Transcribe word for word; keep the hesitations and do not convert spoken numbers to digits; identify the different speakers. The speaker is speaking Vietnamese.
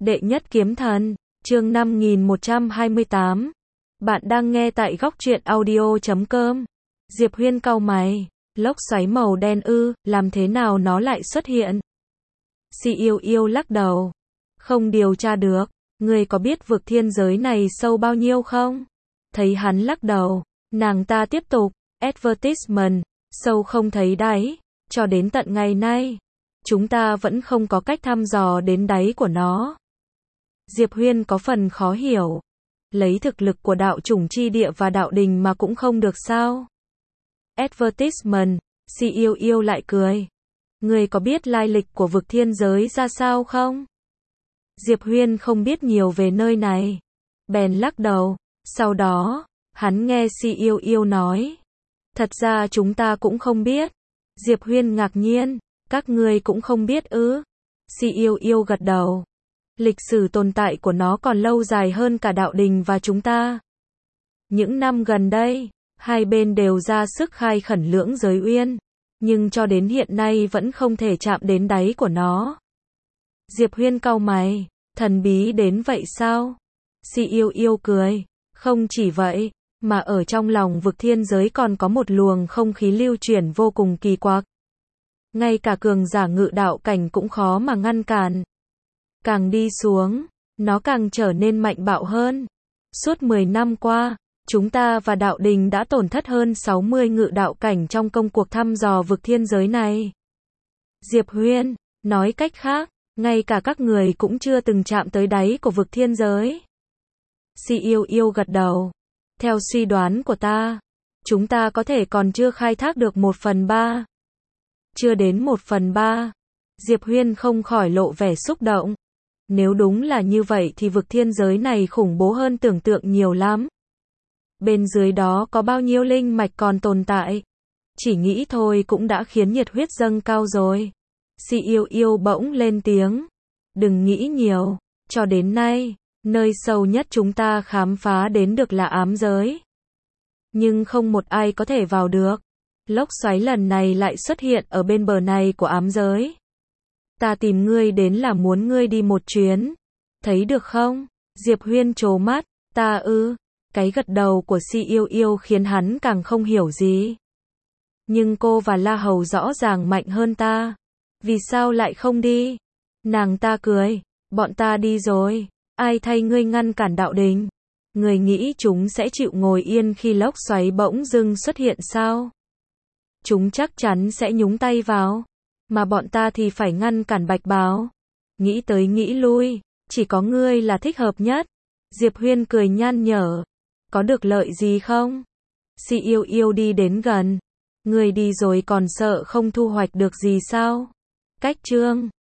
Speaker 1: Đệ nhất kiếm thần, chương năm nghìn một trăm hai mươi tám. Bạn đang nghe tại góc truyện audio chấm com. Diệp Huyên cau mày, lốc xoáy màu đen ư, làm thế nào nó lại xuất hiện? Si Yêu Yêu lắc đầu. Không điều tra được, ngươi có biết vực thiên giới này sâu bao nhiêu không? Thấy hắn lắc đầu, nàng ta tiếp tục, advertisement, sâu không thấy đáy, cho đến tận ngày nay, chúng ta vẫn không có cách thăm dò đến đáy của nó. Diệp Huyên có phần khó hiểu. Lấy thực lực của đạo chủng chi địa và đạo đình mà cũng không được sao? Advertisement, Si Yêu Yêu lại cười. Ngươi có biết lai lịch của vực thiên giới ra sao không? Diệp Huyên không biết nhiều về nơi này. Bèn lắc đầu. Sau đó, hắn nghe Si Yêu Yêu nói. Thật ra chúng ta cũng không biết. Diệp Huyên ngạc nhiên. Các ngươi cũng không biết ư? Si Yêu Yêu gật đầu. Lịch sử tồn tại của nó còn lâu dài hơn cả đạo đình và chúng ta. Những năm gần đây, hai bên đều ra sức khai khẩn lưỡng giới uyên, nhưng cho đến hiện nay vẫn không thể chạm đến đáy của nó. Diệp Huyên cau mày, thần bí đến vậy sao? Si Yêu Yêu cười, không chỉ vậy, mà ở trong lòng vực thiên giới còn có một luồng không khí lưu chuyển vô cùng kỳ quặc. Ngay cả cường giả ngự đạo cảnh cũng khó mà ngăn cản. Càng đi xuống, nó càng trở nên mạnh bạo hơn. Suốt mười năm qua, chúng ta và đạo đình đã tổn thất hơn sáu mươi ngự đạo cảnh trong công cuộc thăm dò vực thiên giới này. Diệp Huyên, nói cách khác, ngay cả các người cũng chưa từng chạm tới đáy của vực thiên giới. Si Yêu Yêu gật đầu. Theo suy đoán của ta, chúng ta có thể còn chưa khai thác được một phần ba. Chưa đến một phần ba. Diệp Huyên không khỏi lộ vẻ xúc động. Nếu đúng là như vậy thì vực thiên giới này khủng bố hơn tưởng tượng nhiều lắm. Bên dưới đó có bao nhiêu linh mạch còn tồn tại. Chỉ nghĩ thôi cũng đã khiến nhiệt huyết dâng cao rồi. Si Yêu Yêu bỗng lên tiếng. Đừng nghĩ nhiều. Cho đến nay, nơi sâu nhất chúng ta khám phá đến được là ám giới. Nhưng không một ai có thể vào được. Lốc xoáy lần này lại xuất hiện ở bên bờ này của ám giới. Ta tìm ngươi đến là muốn ngươi đi một chuyến. Thấy được không? Diệp Huyên trố mắt. Ta ư? Cái gật đầu của Si Yêu Yêu khiến hắn càng không hiểu gì. Nhưng cô và La Hầu rõ ràng mạnh hơn ta. Vì sao lại không đi? Nàng ta cười. Bọn ta đi rồi. Ai thay ngươi ngăn cản đạo đình? Ngươi nghĩ chúng sẽ chịu ngồi yên khi lốc xoáy bỗng dưng xuất hiện sao? Chúng chắc chắn sẽ nhúng tay vào. Mà bọn ta thì phải ngăn cản Bạch Bào. Nghĩ tới nghĩ lui, chỉ có ngươi là thích hợp nhất. Diệp Huyên cười nhăn nhở. Có được lợi gì không? Si Yêu Yêu đi đến gần. Ngươi đi rồi còn sợ không thu hoạch được gì sao? Cách chương